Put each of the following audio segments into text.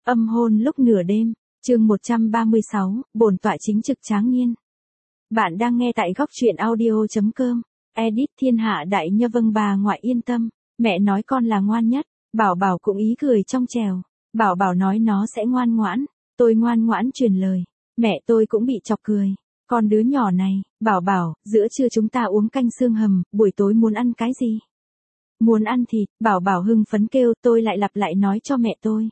Âm hôn lúc nửa đêm, chương 136, bổn tọa chính trực tráng niên. Bạn đang nghe tại góc truyện audio.com, edit thiên hạ đại nha. Vâng bà ngoại yên tâm, mẹ nói con là ngoan nhất. Bảo Bảo cũng ý cười trong trèo. Bảo Bảo nói nó sẽ ngoan ngoãn, tôi ngoan ngoãn truyền lời. Mẹ tôi cũng bị chọc cười. Con đứa nhỏ này, Bảo Bảo, giữa trưa chúng ta uống canh xương hầm, buổi tối muốn ăn cái gì? Muốn ăn thịt, Bảo Bảo hưng phấn kêu, tôi lại lặp lại nói cho mẹ tôi.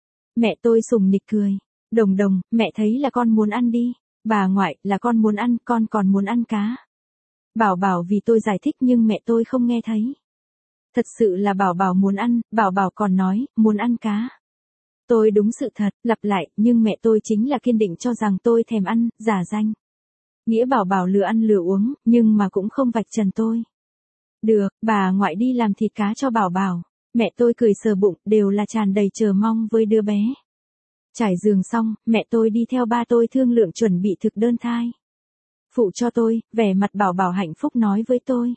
Mẹ tôi sùng nịch cười. Đồng đồng, mẹ thấy là con muốn ăn đi. Bà ngoại, là con muốn ăn, con còn muốn ăn cá. Bảo Bảo vì tôi giải thích nhưng mẹ tôi không nghe thấy. Thật sự là Bảo Bảo muốn ăn, Bảo Bảo còn nói, muốn ăn cá. Tôi đúng sự thật, lặp lại, nhưng mẹ tôi chính là kiên định cho rằng tôi thèm ăn, giả danh. Nghĩa Bảo Bảo lừa ăn lừa uống, nhưng mà cũng không vạch trần tôi. Được, bà ngoại đi làm thịt cá cho Bảo Bảo. Mẹ tôi cười sờ bụng, đều là tràn đầy chờ mong với đứa bé. Trải giường xong, mẹ tôi đi theo ba tôi thương lượng chuẩn bị thực đơn thai. Phụ cho tôi, vẻ mặt Bảo Bảo hạnh phúc nói với tôi.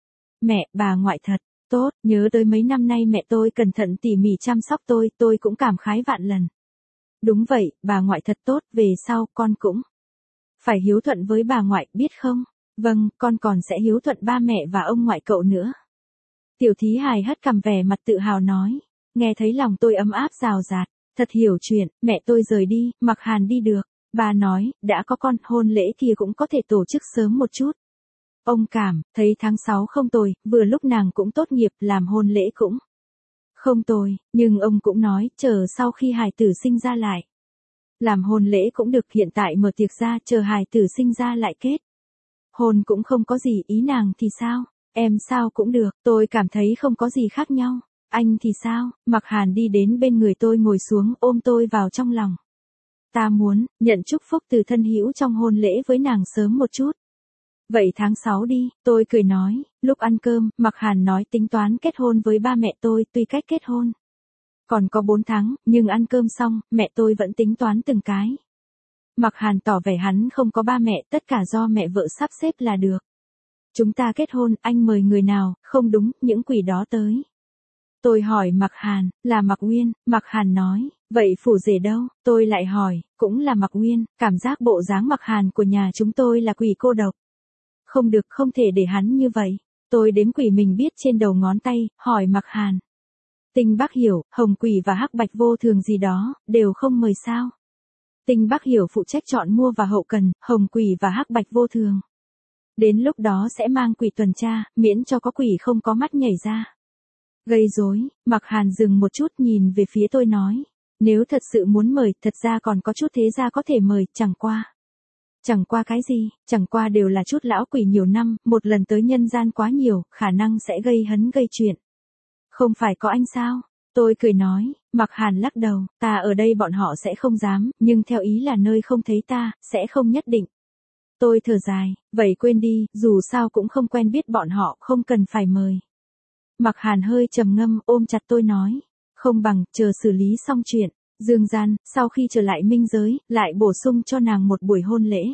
Mẹ, bà ngoại thật tốt, nhớ tới mấy năm nay mẹ tôi cẩn thận tỉ mỉ chăm sóc tôi cũng cảm khái vạn lần. Đúng vậy, bà ngoại thật tốt, về sau con cũng phải hiếu thuận với bà ngoại, biết không? Vâng, con còn sẽ hiếu thuận ba mẹ và ông ngoại cậu nữa. Tiểu thí hài hất cằm vẻ mặt tự hào nói. Nghe thấy lòng tôi ấm áp rào rạt. Thật hiểu chuyện, mẹ tôi rời đi, Mặc Hàn đi được. Bà nói, đã có con, hôn lễ kia cũng có thể tổ chức sớm một chút. Ông cảm, thấy tháng 6 không tồi, vừa lúc nàng cũng tốt nghiệp, làm hôn lễ cũng không tồi, nhưng ông cũng nói, chờ sau khi hài tử sinh ra lại. Làm hôn lễ cũng được, hiện tại mở tiệc ra, chờ hài tử sinh ra lại kết. Hôn cũng không có gì, ý nàng thì sao? Em sao cũng được, tôi cảm thấy không có gì khác nhau. Anh thì sao? Mặc Hàn đi đến bên người tôi ngồi xuống, ôm tôi vào trong lòng. Ta muốn nhận chúc phúc từ thân hữu trong hôn lễ với nàng sớm một chút. Vậy tháng 6 đi, tôi cười nói. Lúc ăn cơm, Mặc Hàn nói tính toán kết hôn với ba mẹ tôi, tuy cách kết hôn còn có 4 tháng, nhưng ăn cơm xong, mẹ tôi vẫn tính toán từng cái. Mặc Hàn tỏ vẻ hắn không có ba mẹ, tất cả do mẹ vợ sắp xếp là được. Chúng ta kết hôn, anh mời người nào? Không đúng, những quỷ đó tới. Tôi hỏi Mặc Hàn, là Mặc Uyên. Mặc Hàn nói, vậy phủ rể đâu? Tôi lại hỏi, cũng là Mặc Uyên. Cảm giác bộ dáng Mặc Hàn của nhà chúng tôi là quỷ cô độc. Không được, không thể để hắn như vậy. Tôi đếm quỷ mình biết trên đầu ngón tay, hỏi Mặc Hàn. Tinh Bắc Hiểu, Hồng Quỷ và Hắc Bạch Vô Thường gì đó, đều không mời sao? Tinh Bắc Hiểu phụ trách chọn mua và hậu cần, Hồng Quỷ và Hắc Bạch Vô Thường. Đến lúc đó sẽ mang quỷ tuần tra, miễn cho có quỷ không có mắt nhảy ra. Gây rối, Mặc Hàn dừng một chút nhìn về phía tôi nói. Nếu thật sự muốn mời, thật ra còn có chút thế gia có thể mời, chẳng qua. Chẳng qua cái gì, chẳng qua đều là chút lão quỷ nhiều năm, một lần tới nhân gian quá nhiều, khả năng sẽ gây hấn gây chuyện. Không phải có anh sao? Tôi cười nói, Mặc Hàn lắc đầu, ta ở đây bọn họ sẽ không dám, nhưng theo ý là nơi không thấy ta, sẽ không nhất định. Tôi thở dài, vậy quên đi, dù sao cũng không quen biết bọn họ, không cần phải mời. Mặc Hàn hơi trầm ngâm, ôm chặt tôi nói, không bằng, chờ xử lý xong chuyện, dương gian, sau khi trở lại minh giới, lại bổ sung cho nàng một buổi hôn lễ.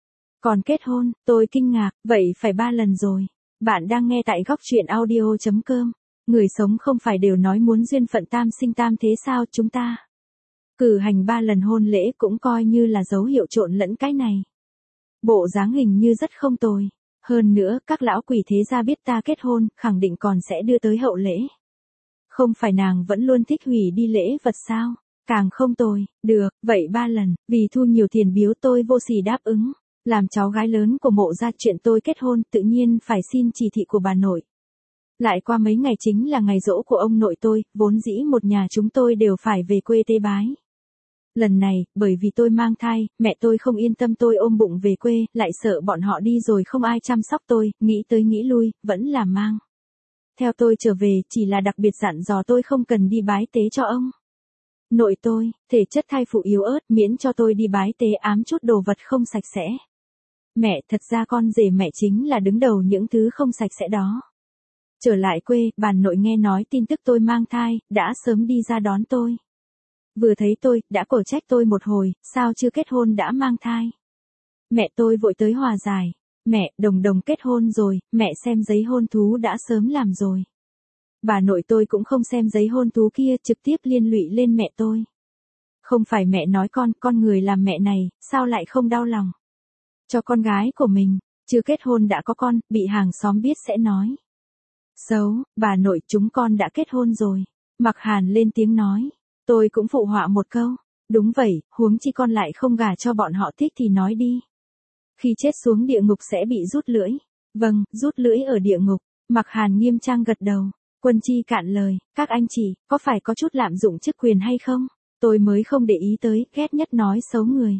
Còn kết hôn, tôi kinh ngạc, vậy phải 3 lần rồi. Bạn đang nghe tại góc truyện audio.com. Người sống không phải đều nói muốn duyên phận tam sinh tam thế sao? Chúng ta cử hành 3 lần hôn lễ cũng coi như là dấu hiệu trộn lẫn cái này. Bộ dáng hình như rất không tồi. Hơn nữa, các lão quỷ thế gia biết ta kết hôn, khẳng định còn sẽ đưa tới hậu lễ. Không phải nàng vẫn luôn thích hủy đi lễ vật sao? Càng không tồi. Được, vậy 3 lần, vì thu nhiều tiền biếu tôi vô sỉ đáp ứng. Làm cháu gái lớn của Mộ gia, chuyện tôi kết hôn tự nhiên phải xin chỉ thị của bà nội. Lại qua mấy ngày chính là ngày giỗ của ông nội tôi, vốn dĩ một nhà chúng tôi đều phải về quê tế bái. Lần này, bởi vì tôi mang thai, mẹ tôi không yên tâm tôi ôm bụng về quê, lại sợ bọn họ đi rồi không ai chăm sóc tôi, nghĩ tới nghĩ lui, vẫn là mang theo tôi trở về, chỉ là đặc biệt dặn dò tôi không cần đi bái tế cho ông nội tôi, thể chất thai phụ yếu ớt, miễn cho tôi đi bái tế ám chút đồ vật không sạch sẽ. Mẹ, thật ra con rể mẹ chính là đứng đầu những thứ không sạch sẽ đó. Trở lại quê, bà nội nghe nói tin tức tôi mang thai, đã sớm đi ra đón tôi. Vừa thấy tôi, đã cổ trách tôi một hồi, sao chưa kết hôn đã mang thai. Mẹ tôi vội tới hòa giải. Mẹ, đồng đồng kết hôn rồi, mẹ xem giấy hôn thú đã sớm làm rồi. Bà nội tôi cũng không xem giấy hôn thú kia, trực tiếp liên lụy lên mẹ tôi. Không phải mẹ nói con người làm mẹ này, sao lại không đau lòng. Cho con gái của mình, chưa kết hôn đã có con, bị hàng xóm biết sẽ nói. Xấu, bà nội chúng con đã kết hôn rồi. Mặc Hàn lên tiếng nói. Tôi cũng phụ họa một câu. Đúng vậy, huống chi con lại không gả cho bọn họ thích thì nói đi. Khi chết xuống địa ngục sẽ bị rút lưỡi. Vâng, rút lưỡi ở địa ngục. Mặc Hàn nghiêm trang gật đầu. Quân Chi cạn lời, các anh chị, có phải có chút lạm dụng chức quyền hay không? Tôi mới không để ý tới, ghét nhất nói xấu người.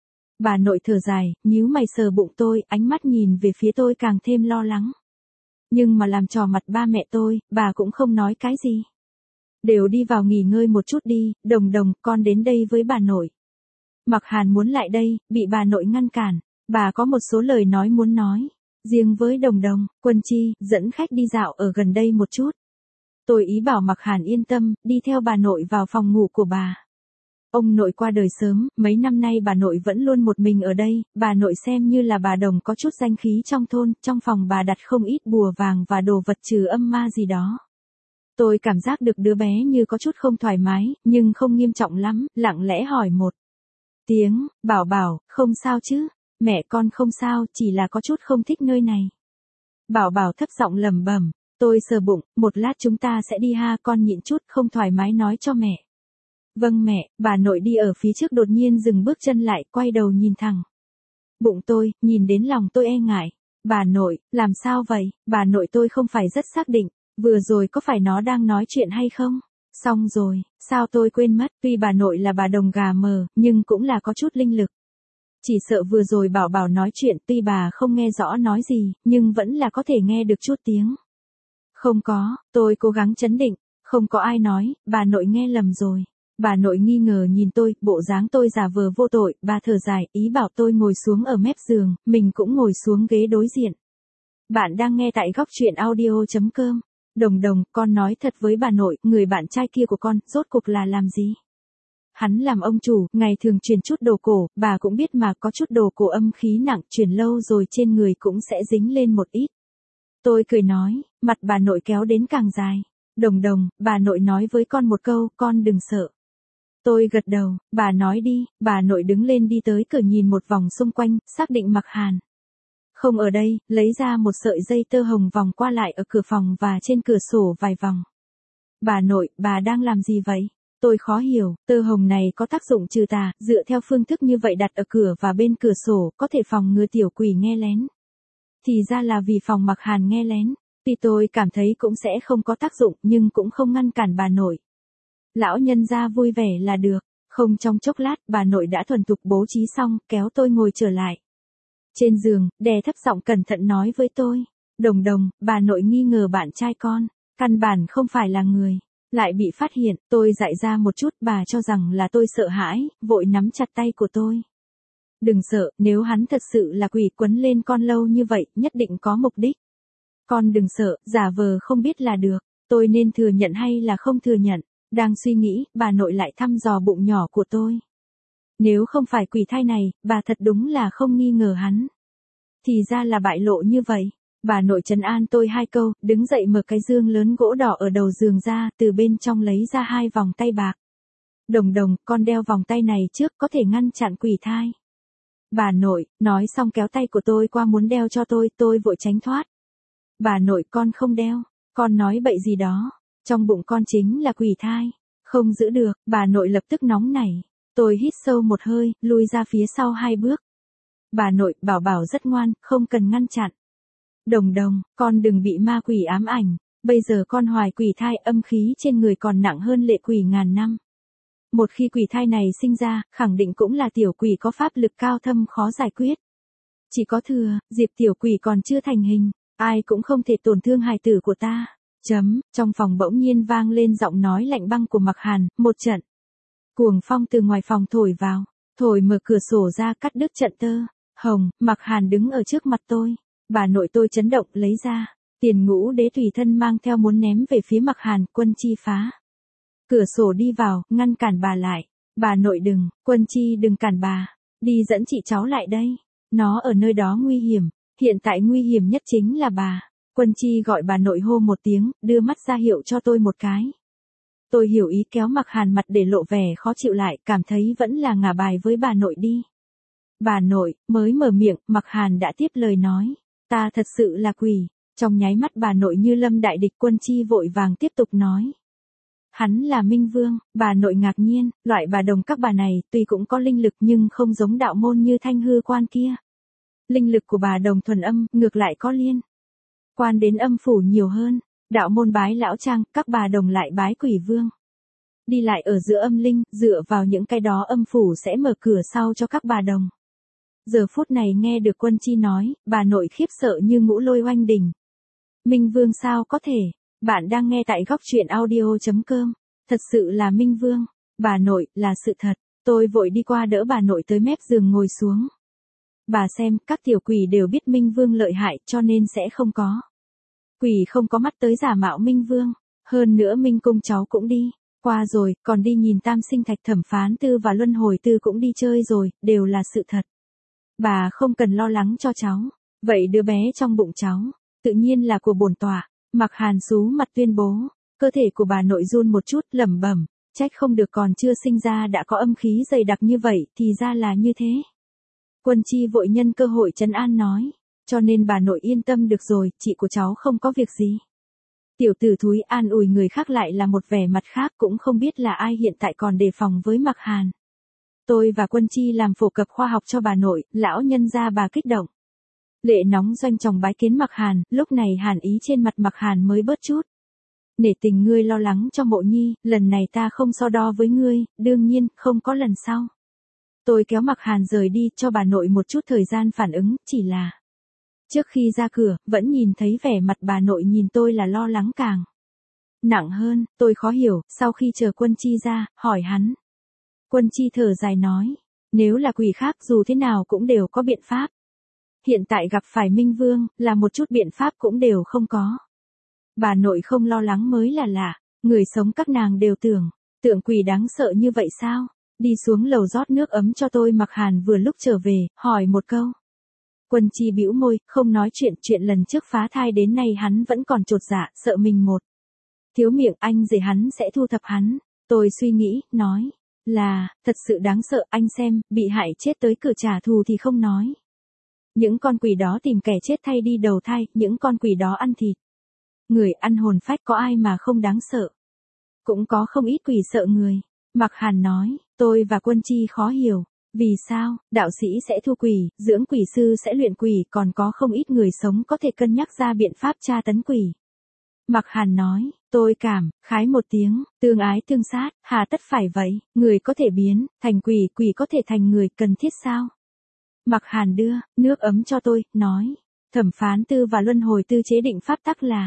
Bà nội thở dài, nhíu mày sờ bụng tôi, ánh mắt nhìn về phía tôi càng thêm lo lắng. Nhưng mà làm trò mặt ba mẹ tôi, bà cũng không nói cái gì. Đều đi vào nghỉ ngơi một chút đi, Đồng Đồng, con đến đây với bà nội. Mặc Hàn muốn lại đây, bị bà nội ngăn cản, bà có một số lời nói muốn nói. Riêng với Đồng Đồng, Quân Chi, dẫn khách đi dạo ở gần đây một chút. Tôi ý bảo Mặc Hàn yên tâm, đi theo bà nội vào phòng ngủ của bà. Ông nội qua đời sớm, mấy năm nay bà nội vẫn luôn một mình ở đây, bà nội xem như là bà Đồng có chút danh khí trong thôn, trong phòng bà đặt không ít bùa vàng và đồ vật trừ âm ma gì đó. Tôi cảm giác được đứa bé như có chút không thoải mái, nhưng không nghiêm trọng lắm, lặng lẽ hỏi một tiếng, bảo bảo, không sao chứ, mẹ con không sao, chỉ là có chút không thích nơi này. Bảo bảo thấp giọng lẩm bẩm, tôi sờ bụng, một lát chúng ta sẽ đi ha, con nhịn chút, không thoải mái nói cho mẹ. Vâng mẹ, bà nội đi ở phía trước đột nhiên dừng bước chân lại, quay đầu nhìn thẳng. Bụng tôi, nhìn đến lòng tôi e ngại. Bà nội, làm sao vậy, bà nội tôi không phải rất xác định, vừa rồi có phải nó đang nói chuyện hay không? Xong rồi, sao tôi quên mất, tuy bà nội là bà Đồng gà mờ, nhưng cũng là có chút linh lực. Chỉ sợ vừa rồi bảo bảo nói chuyện tuy bà không nghe rõ nói gì, nhưng vẫn là có thể nghe được chút tiếng. Không có, tôi cố gắng trấn định, không có ai nói, bà nội nghe lầm rồi. Bà nội nghi ngờ nhìn tôi, bộ dáng tôi giả vờ vô tội, bà thở dài, ý bảo tôi ngồi xuống ở mép giường, mình cũng ngồi xuống ghế đối diện. Bạn đang nghe tại góc truyện audio.com. Đồng Đồng, con nói thật với bà nội, người bạn trai kia của con, rốt cuộc là làm gì? Hắn làm ông chủ, ngày thường truyền chút đồ cổ, bà cũng biết mà có chút đồ cổ âm khí nặng, truyền lâu rồi trên người cũng sẽ dính lên một ít. Tôi cười nói, mặt bà nội kéo đến càng dài. Đồng Đồng, bà nội nói với con một câu, con đừng sợ. Tôi gật đầu, bà nói đi, bà nội đứng lên đi tới cửa nhìn một vòng xung quanh, xác định Mặc Hàn không ở đây, lấy ra một sợi dây tơ hồng vòng qua lại ở cửa phòng và trên cửa sổ vài vòng. Bà nội, bà đang làm gì vậy? Tôi khó hiểu, tơ hồng này có tác dụng trừ tà, dựa theo phương thức như vậy đặt ở cửa và bên cửa sổ, có thể phòng ngừa tiểu quỷ nghe lén. Thì ra là vì phòng Mặc Hàn nghe lén, tuy tôi cảm thấy cũng sẽ không có tác dụng nhưng cũng không ngăn cản bà nội. Lão nhân gia vui vẻ là được, không trong chốc lát bà nội đã thuần thục bố trí xong, kéo tôi ngồi trở lại. Trên giường, đè thấp giọng cẩn thận nói với tôi, Đồng Đồng, bà nội nghi ngờ bạn trai con, căn bản không phải là người, lại bị phát hiện, tôi dại ra một chút, bà cho rằng là tôi sợ hãi, vội nắm chặt tay của tôi. Đừng sợ, nếu hắn thật sự là quỷ quấn lên con lâu như vậy, nhất định có mục đích. Con đừng sợ, giả vờ không biết là được, tôi nên thừa nhận hay là không thừa nhận. Đang suy nghĩ, bà nội lại thăm dò bụng nhỏ của tôi. Nếu không phải quỷ thai này, bà thật đúng là không nghi ngờ hắn. Thì ra là bại lộ như vậy. Bà nội trấn an tôi hai câu, đứng dậy mở cái dương lớn gỗ đỏ ở đầu giường ra, từ bên trong lấy ra 2 vòng tay bạc. Đồng Đồng, con đeo vòng tay này trước có thể ngăn chặn quỷ thai. Bà nội, nói xong kéo tay của tôi qua muốn đeo cho tôi vội tránh thoát. Bà nội, con không đeo, con nói bậy gì đó. Trong bụng con chính là quỷ thai, không giữ được, bà nội lập tức nóng nảy. Tôi hít sâu một hơi, lui ra phía sau 2 bước. Bà nội, bảo bảo rất ngoan, không cần ngăn chặn. Đồng Đồng, con đừng bị ma quỷ ám ảnh, bây giờ con hoài quỷ thai, âm khí trên người còn nặng hơn lệ quỷ ngàn năm. Một khi quỷ thai này sinh ra, khẳng định cũng là tiểu quỷ có pháp lực cao thâm khó giải quyết. Chỉ có thừa, Diệp tiểu quỷ còn chưa thành hình, ai cũng không thể tổn thương hài tử của ta. Trong phòng bỗng nhiên vang lên giọng nói lạnh băng của Mặc Hàn, một trận cuồng phong từ ngoài phòng thổi vào, thổi mở cửa sổ ra cắt đứt trận tơ hồng. Mặc Hàn đứng ở trước mặt tôi, bà nội tôi chấn động lấy ra Tiền Ngũ Đế tùy thân mang theo muốn ném về phía Mặc Hàn. Quân Chi phá cửa sổ đi vào, ngăn cản bà lại. Bà nội đừng, Quân Chi đừng cản bà, đi dẫn chị cháu lại đây, nó ở nơi đó nguy hiểm, hiện tại nguy hiểm nhất chính là bà. Quân Chi gọi bà nội hô một tiếng, đưa mắt ra hiệu cho tôi một cái. Tôi hiểu ý kéo Mặc Hàn mặt để lộ vẻ khó chịu lại, cảm thấy vẫn là ngả bài với bà nội đi. Bà nội, mới mở miệng, Mặc Hàn đã tiếp lời nói. Ta thật sự là quỷ. Trong nháy mắt bà nội như lâm đại địch. Quân Chi vội vàng tiếp tục nói. Hắn là Minh Vương. Bà nội ngạc nhiên, loại bà đồng các bà này tuy cũng có linh lực nhưng không giống đạo môn như Thanh Hư Quan kia. Linh lực của bà đồng thuần âm, ngược lại có liên quan đến âm phủ nhiều hơn. Đạo môn bái lão trang, các bà đồng lại bái quỷ vương. Đi lại ở giữa âm linh, dựa vào những cái đó âm phủ sẽ mở cửa sau cho các bà đồng. Giờ phút này nghe được Quân Chi nói, bà nội khiếp sợ như ngũ lôi oanh đình. Minh Vương sao có thể? Bạn đang nghe tại góc truyện audio.com. Thật sự là Minh Vương. Bà nội, là sự thật. Tôi vội đi qua đỡ bà nội tới mép giường ngồi xuống. Bà xem, các tiểu quỷ đều biết Minh Vương lợi hại cho nên sẽ không có. Quỷ không có mắt tới giả mạo Minh Vương. Hơn nữa Minh Cung cháu cũng đi qua rồi, còn đi nhìn Tam Sinh Thạch Thẩm Phán Tư và Luân Hồi Tư cũng đi chơi rồi, đều là sự thật. Bà không cần lo lắng cho cháu. Vậy đứa bé trong bụng cháu, tự nhiên là của bổn tọa. Mặc Hàn sú mặt tuyên bố. Cơ thể của bà nội run một chút, lẩm bẩm, trách không được còn chưa sinh ra đã có âm khí dày đặc như vậy, thì ra là như thế. Quân Chi vội nhân cơ hội trấn an nói. Cho nên bà nội yên tâm được rồi, chị của cháu không có việc gì. Tiểu tử thúi an ủi người khác lại là một vẻ mặt khác, cũng không biết là ai hiện tại còn đề phòng với Mặc Hàn. Tôi và Quân Chi làm phổ cập khoa học cho bà nội, lão nhân gia bà kích động. Lệ nóng doanh tròng bái kiến Mặc Hàn, lúc này hàn ý trên mặt Mặc Hàn mới bớt chút. Nể tình ngươi lo lắng cho Mộ Nhi, lần này ta không so đo với ngươi, đương nhiên, không có lần sau. Tôi kéo Mặc Hàn rời đi, cho bà nội một chút thời gian phản ứng, chỉ là trước khi ra cửa, vẫn nhìn thấy vẻ mặt bà nội nhìn tôi là lo lắng càng nặng hơn. Tôi khó hiểu, sau khi chờ Quân Chi ra, hỏi hắn. Quân Chi thở dài nói, nếu là quỷ khác dù thế nào cũng đều có biện pháp. Hiện tại gặp phải Minh Vương, là một chút biện pháp cũng đều không có. Bà nội không lo lắng mới là lạ, người sống các nàng đều tưởng quỷ đáng sợ như vậy sao? Đi xuống lầu rót nước ấm cho tôi. Mặc Hàn vừa lúc trở về, hỏi một câu. Quân Chi bĩu môi, không nói chuyện lần trước phá thai đến nay hắn vẫn còn chột dạ, sợ mình một thiếu miệng anh rể hắn sẽ thu thập hắn. Tôi suy nghĩ, nói, là, thật sự đáng sợ, anh xem, bị hại chết tới cửa trả thù thì không nói. Những con quỷ đó tìm kẻ chết thay đi đầu thai, những con quỷ đó ăn thịt người, ăn hồn phách, có ai mà không đáng sợ. Cũng có không ít quỷ sợ người. Mặc Hàn nói, tôi và Quân Chi khó hiểu. Vì sao, đạo sĩ sẽ thu quỷ, dưỡng quỷ sư sẽ luyện quỷ, còn có không ít người sống có thể cân nhắc ra biện pháp tra tấn quỷ. Mặc Hàn nói, tôi cảm khái một tiếng, tương ái tương sát, hà tất phải vậy, người có thể biến thành quỷ, quỷ có thể thành người, cần thiết sao? Mặc Hàn đưa nước ấm cho tôi, nói, Thẩm Phán Tư và Luân Hồi Tư chế định pháp tắc là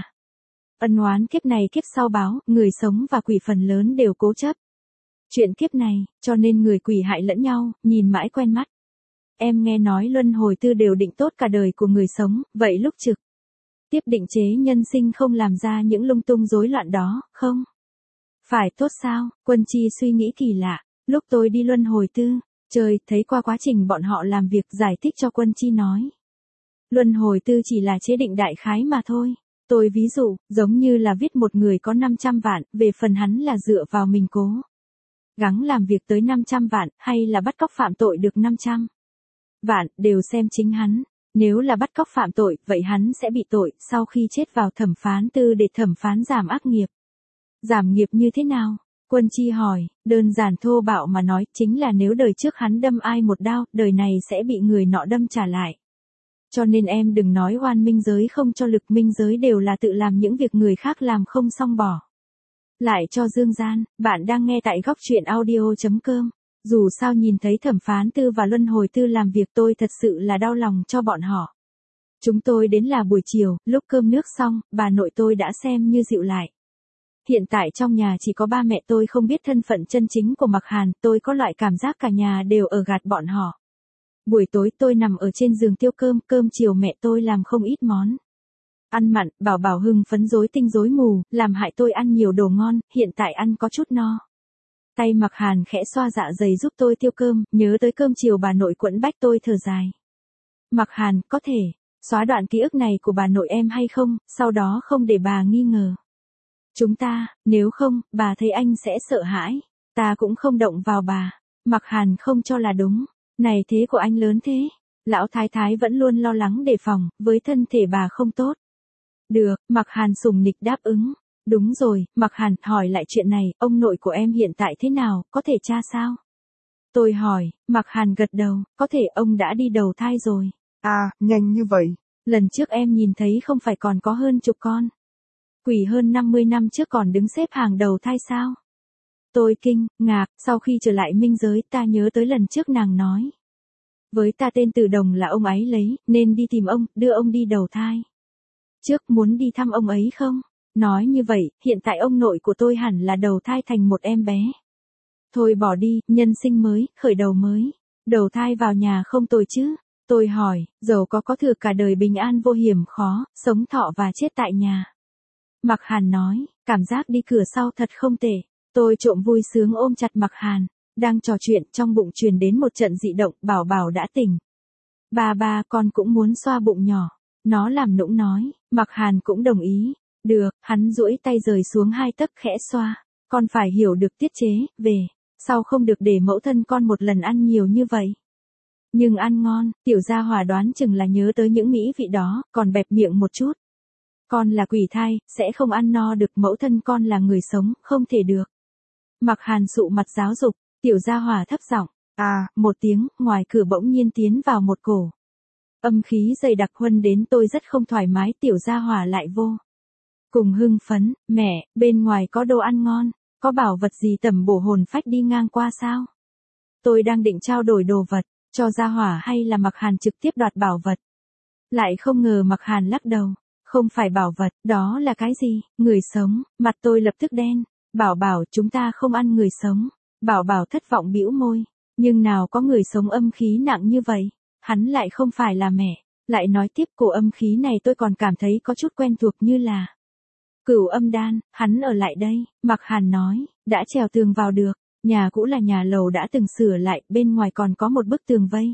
ân oán kiếp này kiếp sau báo, người sống và quỷ phần lớn đều cố chấp chuyện kiếp này, cho nên người quỷ hại lẫn nhau, nhìn mãi quen mắt. Em nghe nói Luân Hồi Tư đều định tốt cả đời của người sống, vậy lúc trực tiếp định chế nhân sinh không làm ra những lung tung rối loạn đó, không? Phải tốt sao? Quân Chi suy nghĩ kỳ lạ. Lúc tôi đi Luân Hồi Tư chơi, thấy qua quá trình bọn họ làm việc, giải thích cho Quân Chi nói. Luân Hồi Tư chỉ là chế định đại khái mà thôi. Tôi ví dụ, giống như là viết một người có 500 vạn, về phần hắn là dựa vào mình cố gắng làm việc tới 500 vạn, hay là bắt cóc phạm tội được 500 vạn, đều xem chính hắn. Nếu là bắt cóc phạm tội, vậy hắn sẽ bị tội, sau khi chết vào Thẩm Phán Tư để thẩm phán giảm ác nghiệp. Giảm nghiệp như thế nào? Quân Chi hỏi, đơn giản thô bạo mà nói, chính là nếu đời trước hắn đâm ai một đao, đời này sẽ bị người nọ đâm trả lại. Cho nên em đừng nói oan minh giới không cho lực, minh giới đều là tự làm những việc người khác làm không xong bỏ lại cho dương gian. Bạn đang nghe tại góc truyện audio.com. Dù sao nhìn thấy Thẩm Phán Tư và Luân Hồi Tư làm việc, tôi thật sự là đau lòng cho bọn họ. Chúng tôi đến là buổi chiều, lúc cơm nước xong, bà nội tôi đã xem như dịu lại. Hiện tại trong nhà chỉ có ba mẹ tôi không biết thân phận chân chính của Mặc Hàn, tôi có loại cảm giác cả nhà đều ở gạt bọn họ. Buổi tối tôi nằm ở trên giường tiêu cơm chiều mẹ tôi làm không ít món ăn mặn, bảo bảo hưng phấn rối tinh rối mù, làm hại tôi ăn nhiều đồ ngon, hiện tại ăn có chút no. Tay Mặc Hàn khẽ xoa dạ dày giúp tôi tiêu cơm, nhớ tới cơm chiều bà nội quẫn bách tôi thở dài. Mặc Hàn, có thể xóa đoạn ký ức này của bà nội em hay không, sau đó không để bà nghi ngờ. Chúng ta, nếu không, bà thấy anh sẽ sợ hãi. Ta cũng không động vào bà. Mặc Hàn không cho là đúng. Này thế của anh lớn thế. Lão thái thái vẫn luôn lo lắng đề phòng, với thân thể bà không tốt. Được, Mặc Hàn sùng nịch đáp ứng. Đúng rồi, Mặc Hàn, hỏi lại chuyện này, ông nội của em hiện tại thế nào, có thể tra sao? Tôi hỏi, Mặc Hàn gật đầu, có thể ông đã đi đầu thai rồi. À, nhanh như vậy. Lần trước em nhìn thấy không phải còn có hơn chục con. Quỷ hơn 50 năm trước còn đứng xếp hàng đầu thai sao? Tôi kinh, ngạc, sau khi trở lại minh giới ta nhớ tới lần trước nàng nói. Với ta tên Từ Đồng là ông ấy lấy, nên đi tìm ông, đưa ông đi đầu thai. Trước muốn đi thăm ông ấy không? Nói như vậy, hiện tại ông nội của tôi hẳn là đầu thai thành một em bé. Thôi bỏ đi, nhân sinh mới, khởi đầu mới. Đầu thai vào nhà không tồi chứ. Tôi hỏi, dầu có thừa cả đời bình an vô hiểm khó, sống thọ và chết tại nhà. Mặc Hàn nói, cảm giác đi cửa sau thật không tệ. Tôi trộm vui sướng ôm chặt Mặc Hàn. Đang trò chuyện trong bụng truyền đến một trận dị động, Bảo Bảo đã tỉnh. Ba con cũng muốn xoa bụng nhỏ. Nó làm nũng nói, Mặc Hàn cũng đồng ý. Được, hắn duỗi tay rời xuống 2 tấc khẽ xoa. Con phải hiểu được tiết chế, về. Sau không được để mẫu thân con một lần ăn nhiều như vậy. Nhưng ăn ngon, tiểu gia hỏa đoán chừng là nhớ tới những mỹ vị đó, còn bẹp miệng một chút. Con là quỷ thai, sẽ không ăn no được, mẫu thân con là người sống, không thể được. Mặc Hàn sụ mặt giáo dục, tiểu gia hỏa thấp giọng, à, một tiếng, ngoài cửa bỗng nhiên tiến vào một cổ. Âm khí dày đặc huân đến tôi rất không thoải mái, tiểu gia hỏa lại vô. Cùng hưng phấn, mẹ, bên ngoài có đồ ăn ngon, có bảo vật gì tầm bổ hồn phách đi ngang qua sao? Tôi đang định trao đổi đồ vật, cho gia hỏa hay là Mặc Hàn trực tiếp đoạt bảo vật. Lại không ngờ Mặc Hàn lắc đầu, không phải bảo vật, đó là cái gì, người sống, mặt tôi lập tức đen. Bảo Bảo, chúng ta không ăn người sống. Bảo Bảo thất vọng bĩu môi, nhưng nào có người sống âm khí nặng như vậy, hắn lại không phải là mẹ. Lại nói tiếp, cổ âm khí này tôi còn cảm thấy có chút quen thuộc như là Cửu Âm Đan. Hắn ở lại đây, Mặc Hàn nói, đã trèo tường vào được, nhà cũ là nhà lầu đã từng sửa lại, bên ngoài còn có một bức tường vây.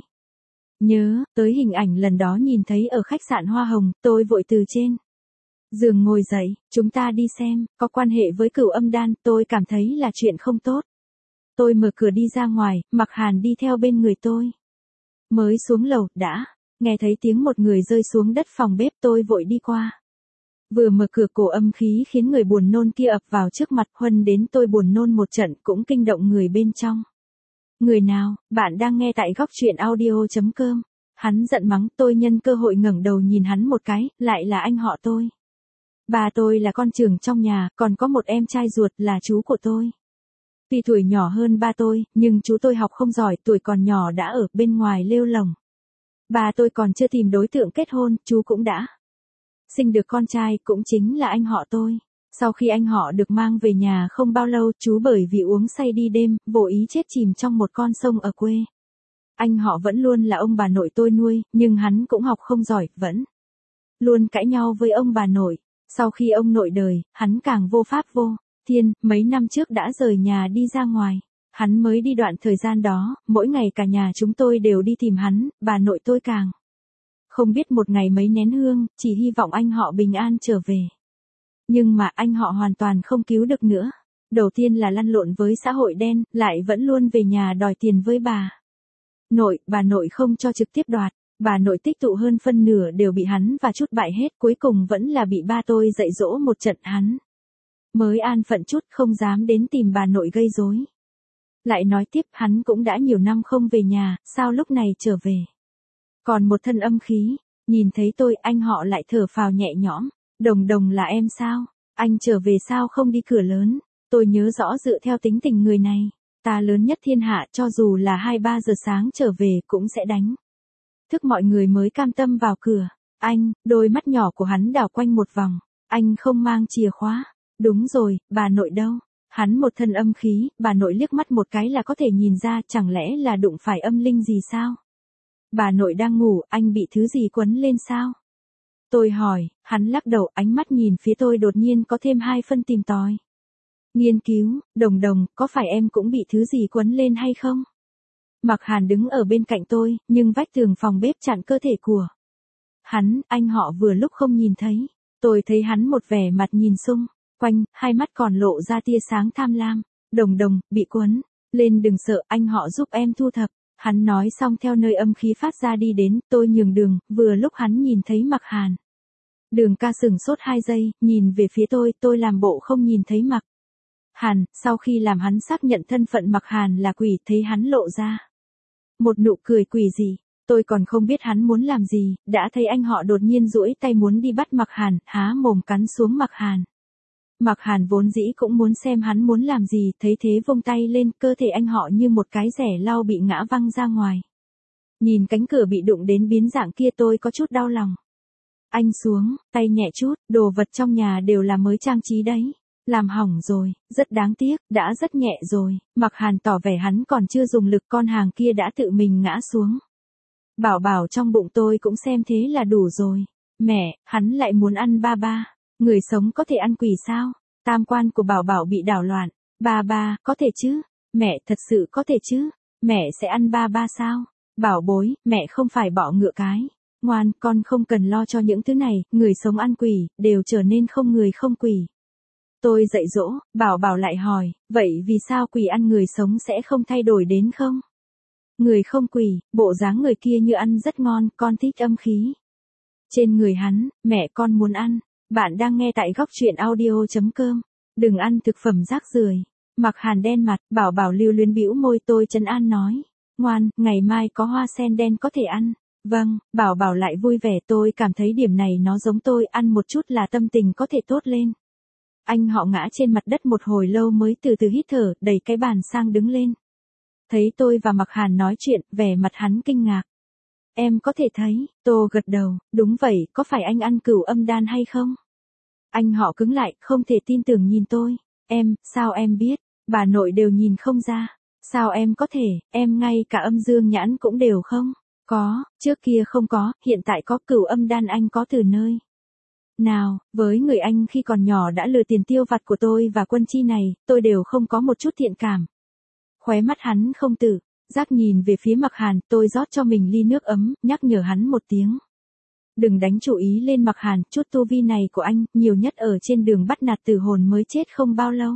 Nhớ tới hình ảnh lần đó nhìn thấy ở khách sạn Hoa Hồng, tôi vội từ trên giường ngồi dậy, chúng ta đi xem, có quan hệ với Cửu Âm Đan, tôi cảm thấy là chuyện không tốt. Tôi mở cửa đi ra ngoài, Mặc Hàn đi theo bên người tôi. Mới xuống lầu, đã nghe thấy tiếng một người rơi xuống đất phòng bếp, tôi vội đi qua. Vừa mở cửa, cổ âm khí khiến người buồn nôn kia ập vào trước mặt, huân đến tôi buồn nôn một trận, cũng kinh động người bên trong. Người nào, bạn đang nghe tại góc truyện audio.com. Hắn giận mắng, tôi nhân cơ hội ngẩng đầu nhìn hắn một cái, lại là anh họ tôi. Bà tôi là con trưởng trong nhà, còn có một em trai ruột là chú của tôi. Tuy tuổi nhỏ hơn ba tôi, nhưng chú tôi học không giỏi, tuổi còn nhỏ đã ở bên ngoài lêu lồng. Bà tôi còn chưa tìm đối tượng kết hôn, chú cũng đã sinh được con trai, cũng chính là anh họ tôi. Sau khi anh họ được mang về nhà không bao lâu, chú bởi vì uống say đi đêm, vô ý chết chìm trong một con sông ở quê. Anh họ vẫn luôn là ông bà nội tôi nuôi, nhưng hắn cũng học không giỏi, vẫn luôn cãi nhau với ông bà nội. Sau khi ông nội đời, hắn càng vô pháp vô thiên, mấy năm trước đã rời nhà đi ra ngoài. Hắn mới đi đoạn thời gian đó, mỗi ngày cả nhà chúng tôi đều đi tìm hắn, bà nội tôi càng không biết một ngày mấy nén hương, chỉ hy vọng anh họ bình an trở về. Nhưng mà anh họ hoàn toàn không cứu được nữa. Đầu tiên là lăn lộn với xã hội đen, lại vẫn luôn về nhà đòi tiền với bà nội không cho trực tiếp đoạt. Bà nội tích tụ hơn phân nửa đều bị hắn và chút bại hết, cuối cùng vẫn là bị ba tôi dạy dỗ một trận, hắn mới an phận chút, không dám đến tìm bà nội gây rối. Lại nói tiếp, hắn cũng đã nhiều năm không về nhà, sao lúc này trở về? Còn một thân âm khí, nhìn thấy tôi, anh họ lại thở phào nhẹ nhõm. Đồng là em sao? Anh trở về sao không đi cửa lớn? Tôi nhớ rõ dựa theo tính tình người này, ta lớn nhất thiên hạ, cho dù là 2-3 giờ sáng trở về cũng sẽ đánh thức mọi người mới cam tâm vào cửa. Anh, đôi mắt nhỏ của hắn đảo quanh một vòng. Anh không mang chìa khóa. Đúng rồi, bà nội đâu? Hắn một thân âm khí, bà nội liếc mắt một cái là có thể nhìn ra, chẳng lẽ là đụng phải âm linh gì sao? Bà nội đang ngủ, anh bị thứ gì quấn lên sao? Tôi hỏi, hắn lắc đầu, ánh mắt nhìn phía tôi đột nhiên có thêm 2 phân tìm tòi. Nghiên cứu, Đồng, có phải em cũng bị thứ gì quấn lên hay không? Mặc Hàn đứng ở bên cạnh tôi, nhưng vách tường phòng bếp chặn cơ thể của hắn, anh họ vừa lúc không nhìn thấy. Tôi thấy hắn một vẻ mặt nhìn sung quanh, hai mắt còn lộ ra tia sáng tham lam. Đồng đồng, bị cuốn. Lên đừng sợ, anh họ giúp em thu thập. Hắn nói xong theo nơi âm khí phát ra đi đến, tôi nhường đường, vừa lúc hắn nhìn thấy Mặc Hàn. Đường ca sửng sốt 2 giây, nhìn về phía tôi làm bộ không nhìn thấy Mặc Hàn, sau khi làm hắn xác nhận thân phận Mặc Hàn là quỷ, thấy hắn lộ ra một nụ cười quỷ dị. Tôi còn không biết hắn muốn làm gì, đã thấy anh họ đột nhiên duỗi tay muốn đi bắt Mặc Hàn, há mồm cắn xuống Mặc Hàn. Mặc Hàn vốn dĩ cũng muốn xem hắn muốn làm gì, thấy thế vung tay lên, cơ thể anh họ như một cái rẻ lau bị ngã văng ra ngoài. Nhìn cánh cửa bị đụng đến biến dạng kia tôi có chút đau lòng. Anh xuống, tay nhẹ chút, đồ vật trong nhà đều là mới trang trí đấy. Làm hỏng rồi, rất đáng tiếc, đã rất nhẹ rồi. Mặc Hàn tỏ vẻ hắn còn chưa dùng lực, con hàng kia đã tự mình ngã xuống. Bảo bảo trong bụng tôi cũng xem thế là đủ rồi. Mẹ, hắn lại muốn ăn ba ba. Người sống có thể ăn quỷ sao? Tam quan của bảo bảo bị đảo loạn. Ba ba, có thể chứ? Mẹ thật sự có thể chứ? Mẹ sẽ ăn ba ba sao? Bảo bối, mẹ không phải bọ ngựa cái. Ngoan, con không cần lo cho những thứ này, người sống ăn quỷ, đều trở nên không người không quỷ. Tôi dạy dỗ, bảo bảo lại hỏi, vậy vì sao quỷ ăn người sống sẽ không thay đổi đến không? Người không quỷ, bộ dáng người kia như ăn rất ngon, con thích âm khí. Trên người hắn, mẹ con muốn ăn. Bạn đang nghe tại góc truyện audio.com. Đừng ăn thực phẩm rác rưởi. Mặc Hàn đen mặt, bảo bảo lưu luyến bĩu môi, tôi trấn an nói. Ngoan, ngày mai có hoa sen đen có thể ăn. Vâng, bảo bảo lại vui vẻ, tôi cảm thấy điểm này nó giống tôi, ăn một chút là tâm tình có thể tốt lên. Anh họ ngã trên mặt đất một hồi lâu mới từ từ hít thở, đẩy cái bàn sang đứng lên. Thấy tôi và Mặc Hàn nói chuyện, vẻ mặt hắn kinh ngạc. Em có thể thấy, Tô gật đầu, đúng vậy, có phải anh ăn cửu âm đan hay không? Anh họ cứng lại, không thể tin tưởng nhìn tôi. Sao em biết, bà nội đều nhìn không ra. Sao em có thể, em ngay cả âm dương nhãn cũng đều không? Có, trước kia không có, hiện tại có. Cửu âm đan anh có từ nơi nào? Với người anh khi còn nhỏ đã lừa tiền tiêu vặt của tôi và Quân Chi này, tôi đều không có một chút thiện cảm. Khóe mắt hắn không tự giác nhìn về phía Mặc Hàn, tôi rót cho mình ly nước ấm, nhắc nhở hắn một tiếng. Đừng đánh chú ý lên Mặc Hàn, chút tu vi này của anh, nhiều nhất ở trên đường bắt nạt tử hồn mới chết không bao lâu.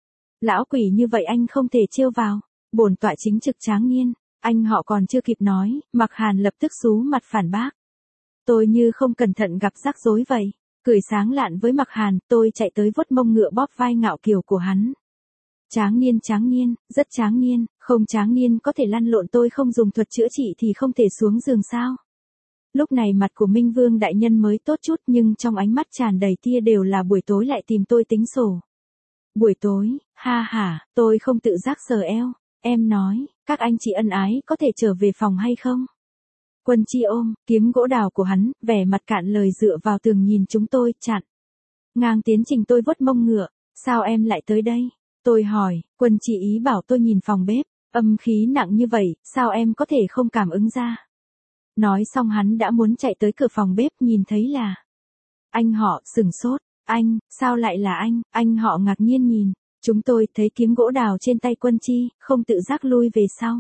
Lão quỷ như vậy anh không thể trêu vào. Bổn tọa chính trực Tráng Nghiên. Anh họ còn chưa kịp nói, Mặc Hàn lập tức xú mặt phản bác. Tôi như không cẩn thận gặp rắc rối vậy. Cười sáng lạn với Mặc Hàn, tôi chạy tới vuốt mông ngựa bóp vai ngạo kiều của hắn. Tráng Niên, rất Tráng Niên, không Tráng Niên có thể lăn lộn, tôi không dùng thuật chữa trị thì không thể xuống giường sao? Lúc này mặt của Minh Vương đại nhân mới tốt chút, nhưng trong ánh mắt tràn đầy tia đều là buổi tối lại tìm tôi tính sổ. Buổi tối, ha ha, tôi không tự giác sờ eo. Em nói, các anh chị ân ái có thể trở về phòng hay không? Quân Chi ôm kiếm gỗ đào của hắn, vẻ mặt cạn lời dựa vào tường nhìn chúng tôi, chặn ngang tiến trình tôi vuốt mông ngựa. Sao em lại tới đây? Tôi hỏi. Quân Chi ý bảo tôi nhìn phòng bếp, âm khí nặng như vậy, sao em có thể không cảm ứng ra? Nói xong hắn đã muốn chạy tới cửa phòng bếp, nhìn thấy là anh họ, sửng sốt. Anh, sao lại là anh? Anh họ ngạc nhiên nhìn chúng tôi, thấy kiếm gỗ đào trên tay Quân Chi, không tự giác lui về sau.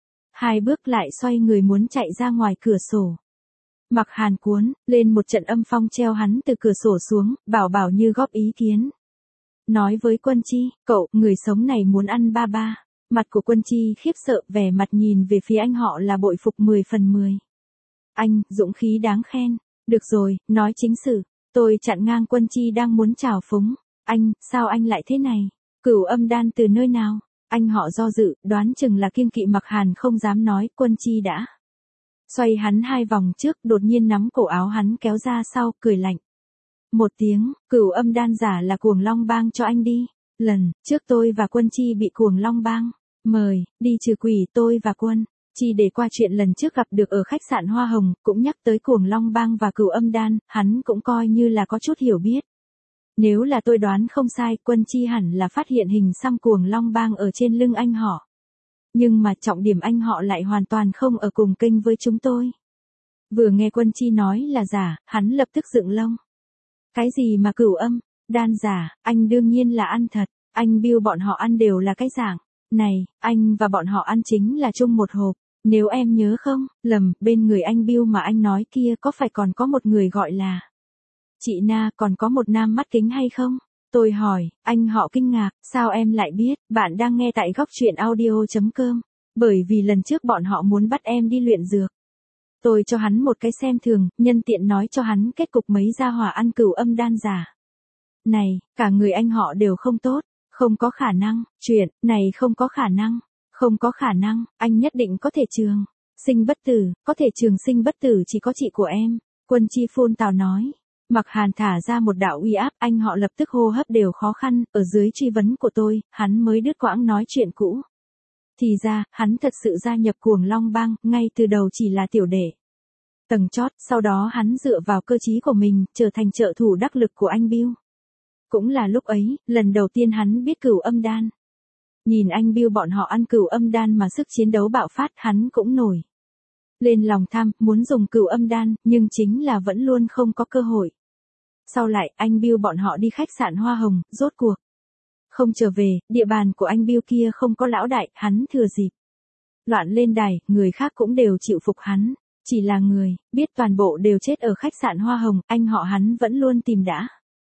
2 bước lại xoay người muốn chạy ra ngoài cửa sổ. Mặc Hàn cuốn lên một trận âm phong treo hắn từ cửa sổ xuống, bảo bảo như góp ý kiến. Nói với Quân Chi, cậu, người sống này muốn ăn ba ba. Mặt của Quân Chi khiếp sợ, vẻ mặt nhìn về phía anh họ là bội phục 10 phần 10. Anh, dũng khí đáng khen. Được rồi, nói chính sự. Tôi chặn ngang Quân Chi đang muốn trào phúng. Anh, sao anh lại thế này? Cửu âm đan từ nơi nào? Anh họ do dự, đoán chừng là kiêng kỵ Mặc Hàn không dám nói. Quân Chi đã xoay hắn 2 vòng trước, đột nhiên nắm cổ áo hắn kéo ra sau, cười lạnh. Một tiếng, cửu âm đan giả là Cuồng Long Bang cho anh đi. Lần trước tôi và Quân Chi bị Cuồng Long Bang mời đi trừ quỷ, tôi và Quân Chi để qua chuyện lần trước gặp được ở khách sạn Hoa Hồng, cũng nhắc tới Cuồng Long Bang và cửu âm đan, hắn cũng coi như là có chút hiểu biết. Nếu là tôi đoán không sai, Quân Chi hẳn là phát hiện hình xăm Cuồng Long Bang ở trên lưng anh họ. Nhưng mà trọng điểm anh họ lại hoàn toàn không ở cùng kênh với chúng tôi. Vừa nghe Quân Chi nói là giả, hắn lập tức dựng lông. Cái gì mà cửu âm đan giả, anh đương nhiên là ăn thật. Anh bill bọn họ ăn đều là cái dạng này, anh và bọn họ ăn chính là chung một hộp. Nếu em nhớ không lầm, bên người anh bill mà anh nói kia có phải còn có một người gọi là chị Na, còn có một nam mắt kính hay không? Tôi hỏi, anh họ kinh ngạc, sao em lại biết, bạn đang nghe tại góc truyện audio.com. Bởi vì lần trước bọn họ muốn bắt em đi luyện dược. Tôi cho hắn một cái xem thường, nhân tiện nói cho hắn kết cục mấy gia hỏa ăn cửu âm đan giả. Này, cả người anh họ đều không tốt, không có khả năng, chuyện này không có khả năng, không có khả năng, anh nhất định có thể trường sinh bất tử, có thể trường sinh bất tử chỉ có chị của em. Quân Chi phun tào nói. Mặc Hàn thả ra một đạo uy áp, anh họ lập tức hô hấp đều khó khăn, ở dưới truy vấn của tôi, hắn mới đứt quãng nói chuyện cũ. Thì ra, hắn thật sự gia nhập Cuồng Long Bang, ngay từ đầu chỉ là tiểu đệ. Tầng chót, sau đó hắn dựa vào cơ trí của mình, trở thành trợ thủ đắc lực của anh Bill. Cũng là lúc ấy, lần đầu tiên hắn biết cửu âm đan. Nhìn anh Bill bọn họ ăn cửu âm đan mà sức chiến đấu bạo phát, hắn cũng nổi lên lòng tham, muốn dùng cửu âm đan, nhưng chính là vẫn luôn không có cơ hội. Sau lại, anh Bill bọn họ đi khách sạn Hoa Hồng, rốt cuộc không trở về, địa bàn của anh Bill kia không có lão đại, hắn thừa dịp loạn lên đài, người khác cũng đều chịu phục hắn. Chỉ là người, biết toàn bộ đều chết ở khách sạn Hoa Hồng, anh họ hắn vẫn luôn tìm đã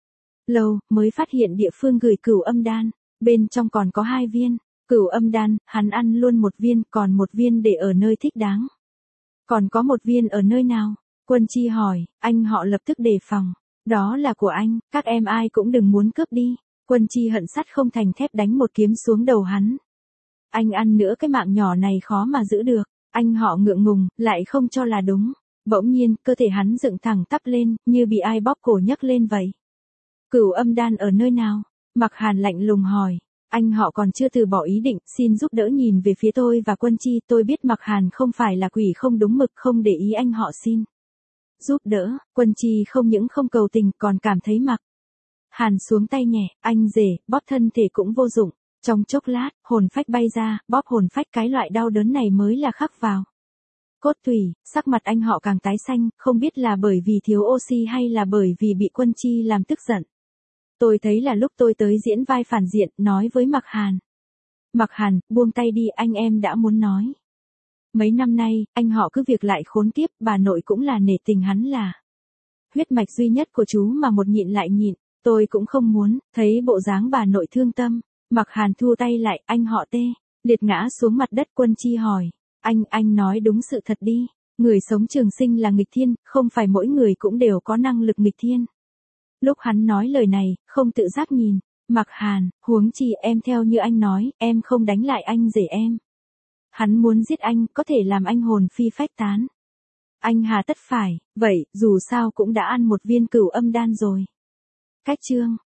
lâu, mới phát hiện địa phương gửi cửu âm đan, bên trong còn có 2 viên. Cửu âm đan, hắn ăn luôn 1 viên, còn 1 viên để ở nơi thích đáng. Còn có 1 viên ở nơi nào? Quân Chi hỏi, anh họ lập tức đề phòng. Đó là của anh, các em ai cũng đừng muốn cướp đi. Quân Chi hận sắt không thành thép đánh một kiếm xuống đầu hắn. Anh ăn nữa cái mạng nhỏ này khó mà giữ được. Anh họ ngượng ngùng, lại không cho là đúng. Bỗng nhiên, cơ thể hắn dựng thẳng tắp lên, như bị ai bóp cổ nhấc lên vậy. Cửu âm đan ở nơi nào? Mặc Hàn lạnh lùng hỏi. Anh họ còn chưa từ bỏ ý định, xin giúp đỡ nhìn về phía tôi và Quân Chi. Tôi biết Mặc Hàn không phải là quỷ không đúng mực, không để ý anh họ xin giúp đỡ. Quân Chi không những không cầu tình, còn cảm thấy Mặc Hàn xuống tay nhẹ, anh rể, bóp thân thể cũng vô dụng. Trong chốc lát, hồn phách bay ra, bóp hồn phách, cái loại đau đớn này mới là khắc vào cốt tủy. Sắc mặt anh họ càng tái xanh, không biết là bởi vì thiếu oxy hay là bởi vì bị Quân Chi làm tức giận. Tôi thấy là lúc tôi tới diễn vai phản diện, nói với Mặc Hàn. Mặc Hàn, buông tay đi, anh em đã muốn nói. Mấy năm nay, anh họ cứ việc lại khốn kiếp, bà nội cũng là nể tình hắn là huyết mạch duy nhất của chú mà một nhịn lại nhịn. Tôi cũng không muốn, thấy bộ dáng bà nội thương tâm. Mặc Hàn thu tay lại, anh họ tê liệt ngã xuống mặt đất. Quân Chi hỏi. Anh nói đúng sự thật đi. Người sống trường sinh là nghịch thiên, không phải mỗi người cũng đều có năng lực nghịch thiên. Lúc hắn nói lời này, không tự giác nhìn Mặc Hàn, huống chi em theo như anh nói, em không đánh lại anh rể em. Hắn muốn giết anh, có thể làm anh hồn phi phách tán. Anh hà tất phải, vậy, dù sao cũng đã ăn 1 viên cửu âm đan rồi. Cách chương